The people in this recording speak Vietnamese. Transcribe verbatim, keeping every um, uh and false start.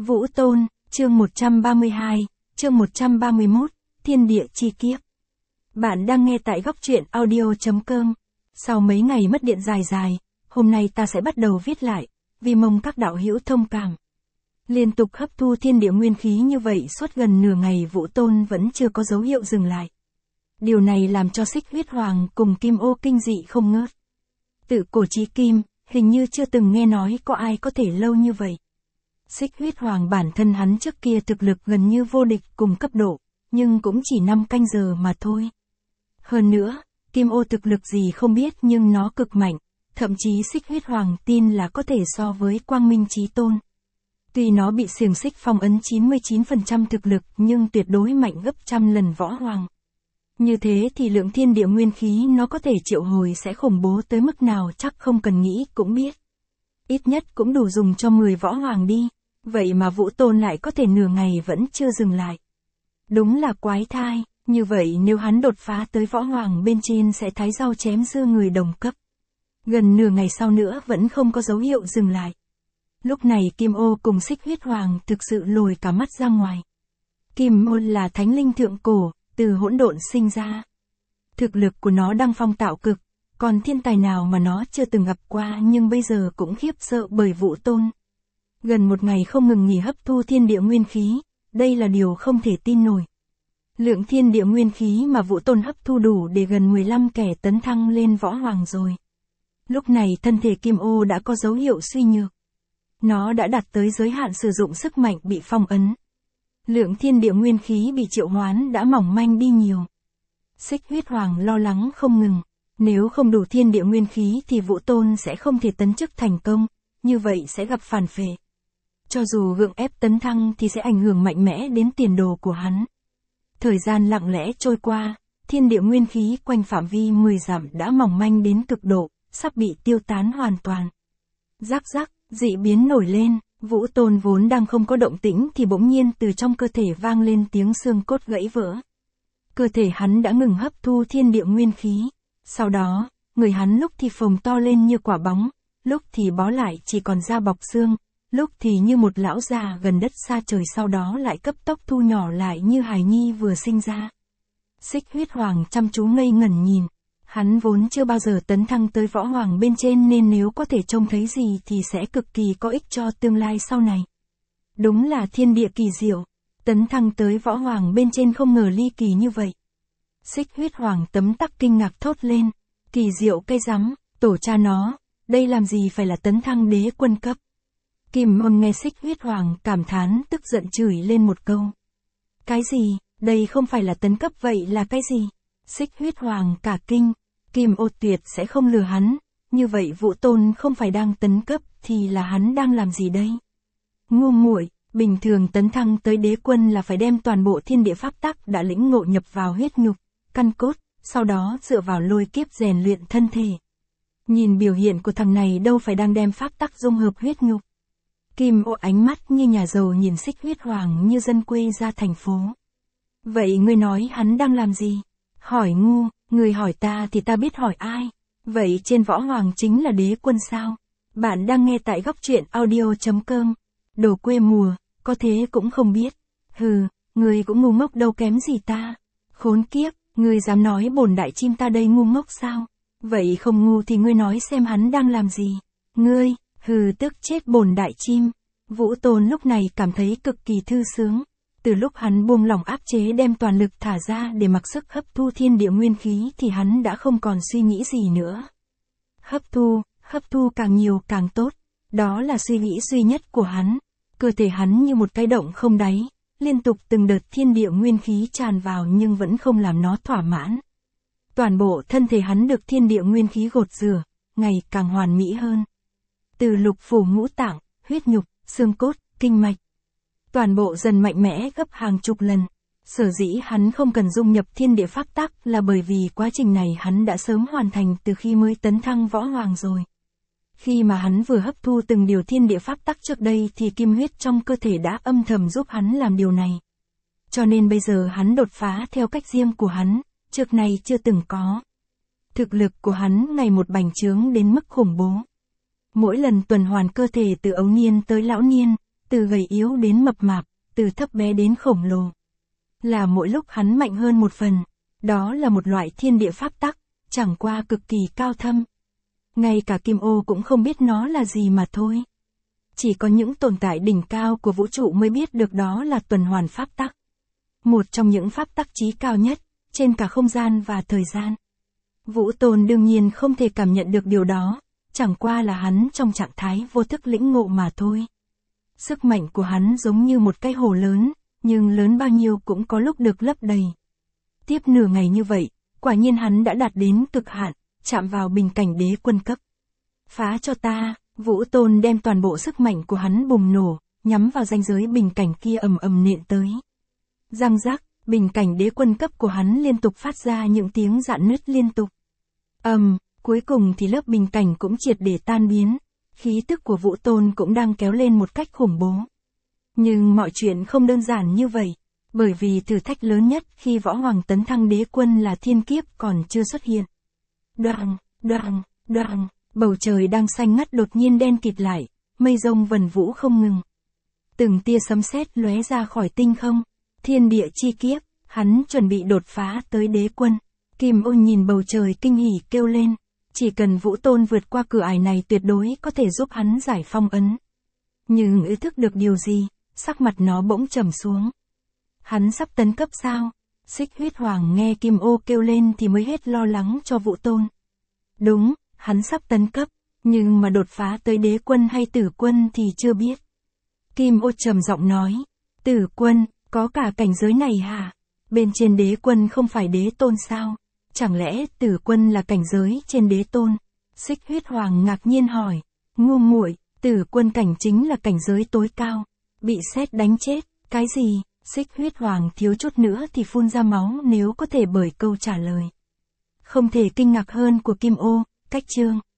Vũ Tôn, chương một trăm ba mươi hai, chương một trăm ba mươi mốt, Thiên địa chi kiếp. Bạn đang nghe tại góc truyện audio chấm com. Sau mấy ngày mất điện dài dài, hôm nay ta sẽ bắt đầu viết lại, vì mong các đạo hữu thông cảm. Liên tục hấp thu thiên địa nguyên khí như vậy suốt gần nửa ngày, Vũ Tôn vẫn chưa có dấu hiệu dừng lại. Điều này làm cho Xích Huyết Hoàng cùng Kim Ô kinh dị không ngớt. Tự cổ chí kim, hình như chưa từng nghe nói có ai có thể lâu như vậy. Xích Huyết Hoàng bản thân hắn trước kia thực lực gần như vô địch cùng cấp độ, nhưng cũng chỉ năm canh giờ mà thôi. Hơn nữa, Kim Ô thực lực gì không biết nhưng nó cực mạnh, thậm chí Xích Huyết Hoàng tin là có thể so với Quang Minh Chí Tôn. Tuy nó bị xiềng xích phong ấn chín mươi chín phần trăm thực lực nhưng tuyệt đối mạnh gấp trăm lần Võ Hoàng. Như thế thì lượng thiên địa nguyên khí nó có thể triệu hồi sẽ khủng bố tới mức nào chắc không cần nghĩ cũng biết. Ít nhất cũng đủ dùng cho mười Võ Hoàng đi, vậy mà Vũ Tôn lại có thể nửa ngày vẫn chưa dừng lại. Đúng là quái thai, như vậy nếu hắn đột phá tới Võ Hoàng bên trên sẽ thái rau chém dưa người đồng cấp. Gần nửa ngày sau nữa vẫn không có dấu hiệu dừng lại. Lúc này Kim Ô cùng Xích Huyết Hoàng thực sự lồi cả mắt ra ngoài. Kim Ô là thánh linh thượng cổ, từ hỗn độn sinh ra. Thực lực của nó đăng phong tạo cực, còn thiên tài nào mà nó chưa từng gặp qua nhưng bây giờ cũng khiếp sợ bởi Vũ Tôn. Gần một ngày không ngừng nghỉ hấp thu thiên địa nguyên khí, đây là điều không thể tin nổi. Lượng thiên địa nguyên khí mà Vũ Tôn hấp thu đủ để gần mười lăm kẻ tấn thăng lên Võ Hoàng rồi. Lúc này thân thể Kim Ô đã có dấu hiệu suy nhược. Nó đã đạt tới giới hạn sử dụng sức mạnh bị phong ấn. Lượng thiên địa nguyên khí bị triệu hoán đã mỏng manh đi nhiều. Xích Huyết Hoàng lo lắng không ngừng. Nếu không đủ thiên địa nguyên khí thì Vũ Tôn sẽ không thể tấn chức thành công, như vậy sẽ gặp phản phệ. Cho dù gượng ép tấn thăng thì sẽ ảnh hưởng mạnh mẽ đến tiền đồ của hắn. Thời gian lặng lẽ trôi qua, thiên địa nguyên khí quanh phạm vi mười dặm đã mỏng manh đến cực độ, sắp bị tiêu tán hoàn toàn. Rắc rắc, dị biến nổi lên, Vũ Tôn vốn đang không có động tĩnh thì bỗng nhiên từ trong cơ thể vang lên tiếng xương cốt gãy vỡ. Cơ thể hắn đã ngừng hấp thu thiên địa nguyên khí. Sau đó, người hắn lúc thì phồng to lên như quả bóng, lúc thì bó lại chỉ còn da bọc xương, lúc thì như một lão già gần đất xa trời, sau đó lại cấp tốc thu nhỏ lại như hài nhi vừa sinh ra. Xích Huyết Hoàng chăm chú ngây ngẩn nhìn. Hắn vốn chưa bao giờ tấn thăng tới Võ Hoàng bên trên nên nếu có thể trông thấy gì thì sẽ cực kỳ có ích cho tương lai sau này. Đúng là thiên địa kỳ diệu, tấn thăng tới Võ Hoàng bên trên không ngờ ly kỳ như vậy. Xích Huyết Hoàng tấm tắc kinh ngạc thốt lên, kỳ diệu cây rắm, tổ cha nó, đây làm gì phải là tấn thăng đế quân cấp. Kim Ô nghe Xích Huyết Hoàng cảm thán tức giận chửi lên một câu. Cái gì, đây không phải là tấn cấp vậy là cái gì? Xích Huyết Hoàng cả kinh. Kim Ô tuyệt sẽ không lừa hắn, như vậy Vũ Tôn không phải đang tấn cấp thì là hắn đang làm gì đây? Ngu muội, bình thường tấn thăng tới đế quân là phải đem toàn bộ thiên địa pháp tắc đã lĩnh ngộ nhập vào huyết nhục, căn cốt, sau đó dựa vào lôi kiếp rèn luyện thân thể. Nhìn biểu hiện của thằng này đâu phải đang đem pháp tắc dung hợp huyết nhục. Kim Ô ánh mắt như nhà giàu nhìn Xích Huyết Hoàng như dân quê ra thành phố. Vậy ngươi nói hắn đang làm gì? Hỏi ngu. Người hỏi ta thì ta biết hỏi ai. Vậy trên Võ Hoàng chính là đế quân sao? Bạn đang nghe tại góc truyện audio chấm com. Đồ quê mùa, có thế cũng không biết. Hừ, người cũng ngu ngốc đâu kém gì ta. Khốn kiếp, người dám nói bổn đại chim ta đây ngu ngốc sao? Vậy không ngu thì ngươi nói xem hắn đang làm gì? Ngươi, hừ tức chết bổn đại chim. Vũ Tôn lúc này cảm thấy cực kỳ thư sướng. Từ lúc hắn buông lỏng áp chế đem toàn lực thả ra để mặc sức hấp thu thiên địa nguyên khí thì hắn đã không còn suy nghĩ gì nữa. Hấp thu, hấp thu càng nhiều càng tốt. Đó là suy nghĩ duy nhất của hắn. Cơ thể hắn như một cái động không đáy, liên tục từng đợt thiên địa nguyên khí tràn vào nhưng vẫn không làm nó thỏa mãn. Toàn bộ thân thể hắn được thiên địa nguyên khí gột rửa, ngày càng hoàn mỹ hơn. Từ lục phủ ngũ tạng, huyết nhục, xương cốt, kinh mạch. Toàn bộ dần mạnh mẽ gấp hàng chục lần. Sở dĩ hắn không cần dung nhập thiên địa pháp tắc là bởi vì quá trình này hắn đã sớm hoàn thành từ khi mới tấn thăng Võ Hoàng rồi. Khi mà hắn vừa hấp thu từng điều thiên địa pháp tắc trước đây thì kim huyết trong cơ thể đã âm thầm giúp hắn làm điều này. Cho nên bây giờ hắn đột phá theo cách riêng của hắn, trước nay chưa từng có. Thực lực của hắn ngày một bành trướng đến mức khủng bố. Mỗi lần tuần hoàn cơ thể từ ấu niên tới lão niên, từ gầy yếu đến mập mạp, từ thấp bé đến khổng lồ. Là mỗi lúc hắn mạnh hơn một phần, đó là một loại thiên địa pháp tắc, chẳng qua cực kỳ cao thâm. Ngay cả Kim Ô cũng không biết nó là gì mà thôi. Chỉ có những tồn tại đỉnh cao của vũ trụ mới biết được đó là tuần hoàn pháp tắc. Một trong những pháp tắc chí cao nhất, trên cả không gian và thời gian. Vũ Tôn đương nhiên không thể cảm nhận được điều đó, chẳng qua là hắn trong trạng thái vô thức lĩnh ngộ mà thôi. Sức mạnh của hắn giống như một cái hồ lớn, nhưng lớn bao nhiêu cũng có lúc được lấp đầy. Tiếp nửa ngày như vậy, quả nhiên hắn đã đạt đến cực hạn, chạm vào bình cảnh đế quân cấp. Phá cho ta, Vũ Tôn đem toàn bộ sức mạnh của hắn bùng nổ, nhắm vào ranh giới bình cảnh kia ầm ầm nện tới. Răng rắc, bình cảnh đế quân cấp của hắn liên tục phát ra những tiếng rạn nứt liên tục. Ầm, cuối cùng thì lớp bình cảnh cũng triệt để tan biến, khí tức của Vũ Tôn cũng đang kéo lên một cách khủng bố. Nhưng mọi chuyện không đơn giản như vậy, bởi vì thử thách lớn nhất khi Võ Hoàng tấn thăng đế quân là thiên kiếp còn chưa xuất hiện. Đoàng, đoàng, đoàng, bầu trời đang xanh ngắt đột nhiên đen kịt lại, mây rông vần vũ không ngừng. Từng tia sấm sét lóe ra khỏi tinh không, thiên địa chi kiếp, hắn chuẩn bị đột phá tới đế quân. Kim Ô nhìn bầu trời kinh hỉ kêu lên, chỉ cần Vũ Tôn vượt qua cửa ải này tuyệt đối có thể giúp hắn giải phong ấn. Nhưng ý thức được điều gì, sắc mặt nó bỗng trầm xuống. Hắn sắp tấn cấp sao? Xích Huyết Hoàng nghe Kim Ô kêu lên thì mới hết lo lắng cho Vũ Tôn. Đúng, hắn sắp tấn cấp, nhưng mà đột phá tới đế quân hay tử quân thì chưa biết. Kim Ô trầm giọng nói, tử quân, có cả cảnh giới này hả? Bên trên đế quân không phải đế tôn sao? Chẳng lẽ tử quân là cảnh giới trên đế tôn? Xích Huyết Hoàng ngạc nhiên hỏi, ngu muội, tử quân cảnh chính là cảnh giới tối cao. Bị sét đánh chết, cái gì? Xích Huyết Hoàng thiếu chút nữa thì phun ra máu nếu có thể bởi câu trả lời. Không thể kinh ngạc hơn của Kim Ô, cách chương.